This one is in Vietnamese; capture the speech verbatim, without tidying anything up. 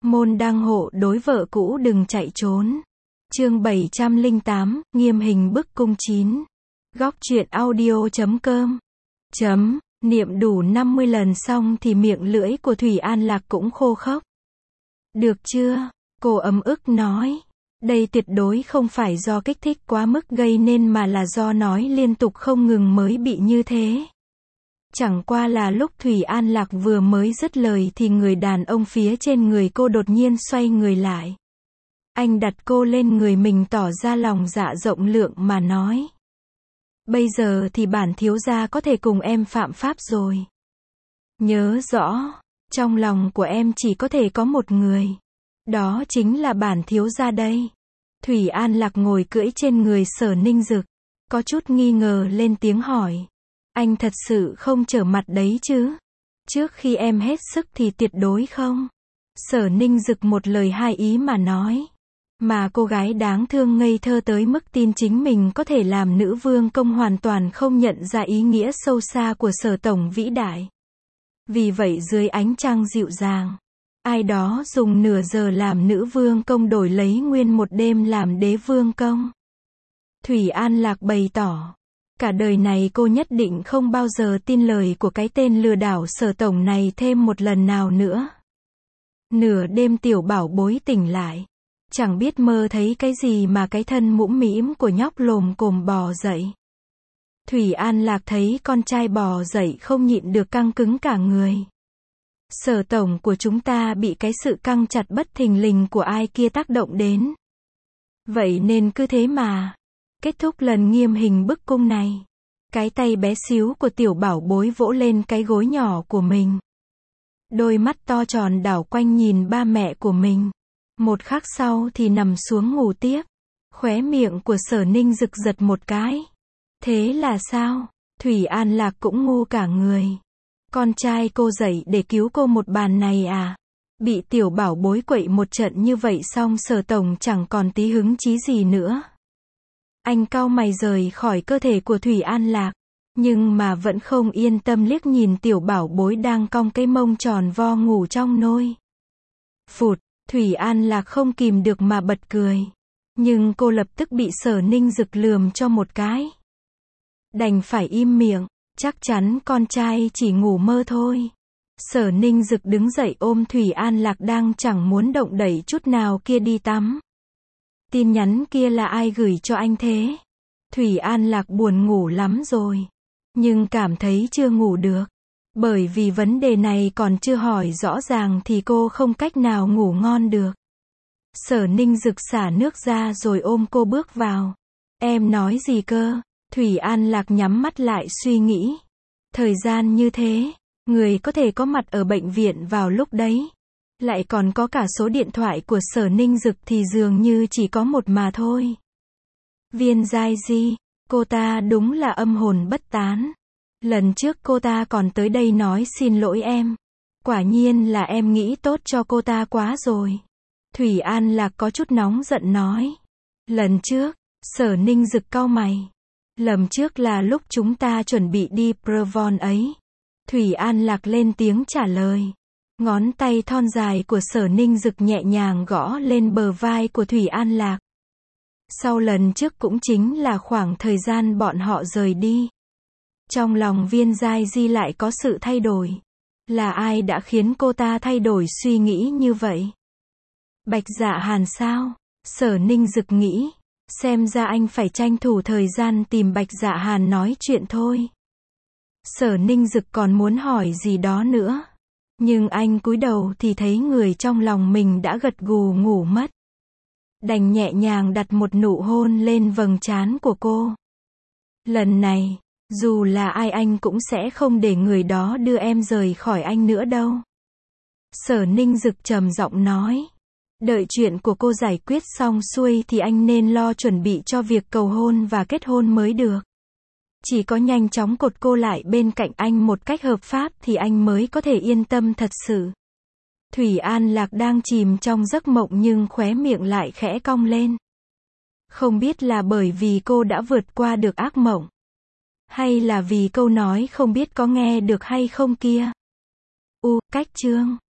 Môn đăng hộ đối vợ cũ đừng chạy trốn. Chương bảy trăm lẻ tám, nghiêm hình bức cung chín. Góc truyện audio chấm com. Chấm, niệm đủ năm mươi lần xong thì miệng lưỡi của Thủy An Lạc cũng khô khốc. Được chưa? Cô ấm ức nói. Đây tuyệt đối không phải do kích thích quá mức gây nên mà là do nói liên tục không ngừng mới bị như thế. Chẳng qua là lúc Thủy An Lạc vừa mới dứt lời thì người đàn ông phía trên người cô đột nhiên xoay người lại. Anh đặt cô lên người mình tỏ ra lòng dạ rộng lượng mà nói. Bây giờ thì bản thiếu gia có thể cùng em phạm pháp rồi. Nhớ rõ, trong lòng của em chỉ có thể có một người. Đó chính là bản thiếu gia đây. Thủy An Lạc ngồi cưỡi trên người Sở Ninh Dực, có chút nghi ngờ lên tiếng hỏi. Anh thật sự không trở mặt đấy chứ? Trước khi em hết sức thì tuyệt đối không. Sở Ninh Dực một lời hai ý mà nói. Mà cô gái đáng thương ngây thơ tới mức tin chính mình có thể làm nữ vương công hoàn toàn không nhận ra ý nghĩa sâu xa của Sở tổng vĩ đại. Vì vậy dưới ánh trăng dịu dàng, ai đó dùng nửa giờ làm nữ vương công đổi lấy nguyên một đêm làm đế vương công. Thủy An Lạc bày tỏ, cả đời này cô nhất định không bao giờ tin lời của cái tên lừa đảo Sở tổng này thêm một lần nào nữa. Nửa đêm tiểu bảo bối tỉnh lại, chẳng biết mơ thấy cái gì mà cái thân mũm mĩm của nhóc lồm cồm bò dậy. Thủy An Lạc thấy con trai bò dậy không nhịn được căng cứng cả người. Sở tổng của chúng ta bị cái sự căng chặt bất thình lình của ai kia tác động đến. Vậy nên cứ thế mà. Kết thúc lần nghiêm hình bức cung này, cái tay bé xíu của tiểu bảo bối vỗ lên cái gối nhỏ của mình. Đôi mắt to tròn đảo quanh nhìn ba mẹ của mình. Một khắc sau thì nằm xuống ngủ tiếp. Khóe miệng của Sở Ninh Dực giật một cái. Thế là sao? Thủy An Lạc cũng ngu cả người. Con trai cô dậy để cứu cô một bàn này à? Bị tiểu bảo bối quậy một trận như vậy xong Sở tổng chẳng còn tí hứng chí gì nữa. Anh cau mày rời khỏi cơ thể của Thủy An Lạc, nhưng mà vẫn không yên tâm liếc nhìn tiểu bảo bối đang cong cái mông tròn vo ngủ trong nôi. Phụt, Thủy An Lạc không kìm được mà bật cười. Nhưng cô lập tức bị Sở Ninh Dực lườm cho một cái. Đành phải im miệng, chắc chắn con trai chỉ ngủ mơ thôi. Sở Ninh Dực đứng dậy ôm Thủy An Lạc đang chẳng muốn động đậy chút nào kia đi tắm. Tin nhắn kia là ai gửi cho anh thế? Thủy An Lạc buồn ngủ lắm rồi, nhưng cảm thấy chưa ngủ được. Bởi vì vấn đề này còn chưa hỏi rõ ràng thì cô không cách nào ngủ ngon được. Sở Ninh Dực xả nước ra rồi ôm cô bước vào. Em nói gì cơ? Thủy An Lạc nhắm mắt lại suy nghĩ. Thời gian như thế, người có thể có mặt ở bệnh viện vào lúc đấy. Lại còn có cả số điện thoại của Sở Ninh Dực thì dường như chỉ có một mà thôi. Viên Giai Di, cô ta đúng là âm hồn bất tán. Lần trước cô ta còn tới đây nói xin lỗi em. Quả nhiên là em nghĩ tốt cho cô ta quá rồi. Thủy An Lạc có chút nóng giận nói. Lần trước, Sở Ninh Dực cau mày. Lần trước là lúc chúng ta chuẩn bị đi Provence ấy. Thủy An Lạc lên tiếng trả lời. Ngón tay thon dài của Sở Ninh Dực nhẹ nhàng gõ lên bờ vai của Thủy An Lạc. Sau lần trước cũng chính là khoảng thời gian bọn họ rời đi. Trong lòng Viên Giai Di lại có sự thay đổi. Là ai đã khiến cô ta thay đổi suy nghĩ như vậy? Bạch Dạ Hàn sao? Sở Ninh Dực nghĩ. Xem ra anh phải tranh thủ thời gian tìm Bạch Dạ Hàn nói chuyện thôi. Sở Ninh Dực còn muốn hỏi gì đó nữa. Nhưng anh cúi đầu thì thấy người trong lòng mình đã gật gù ngủ mất. Đành nhẹ nhàng đặt một nụ hôn lên vầng trán của cô. Lần này, dù là ai anh cũng sẽ không để người đó đưa em rời khỏi anh nữa đâu. Sở Ninh Dực trầm giọng nói. Đợi chuyện của cô giải quyết xong xuôi thì anh nên lo chuẩn bị cho việc cầu hôn và kết hôn mới được. Chỉ có nhanh chóng cột cô lại bên cạnh anh một cách hợp pháp thì anh mới có thể yên tâm thật sự. Thủy An Lạc đang chìm trong giấc mộng nhưng khóe miệng lại khẽ cong lên. Không biết là bởi vì cô đã vượt qua được ác mộng. Hay là vì câu nói không biết có nghe được hay không kia. U, cách chương.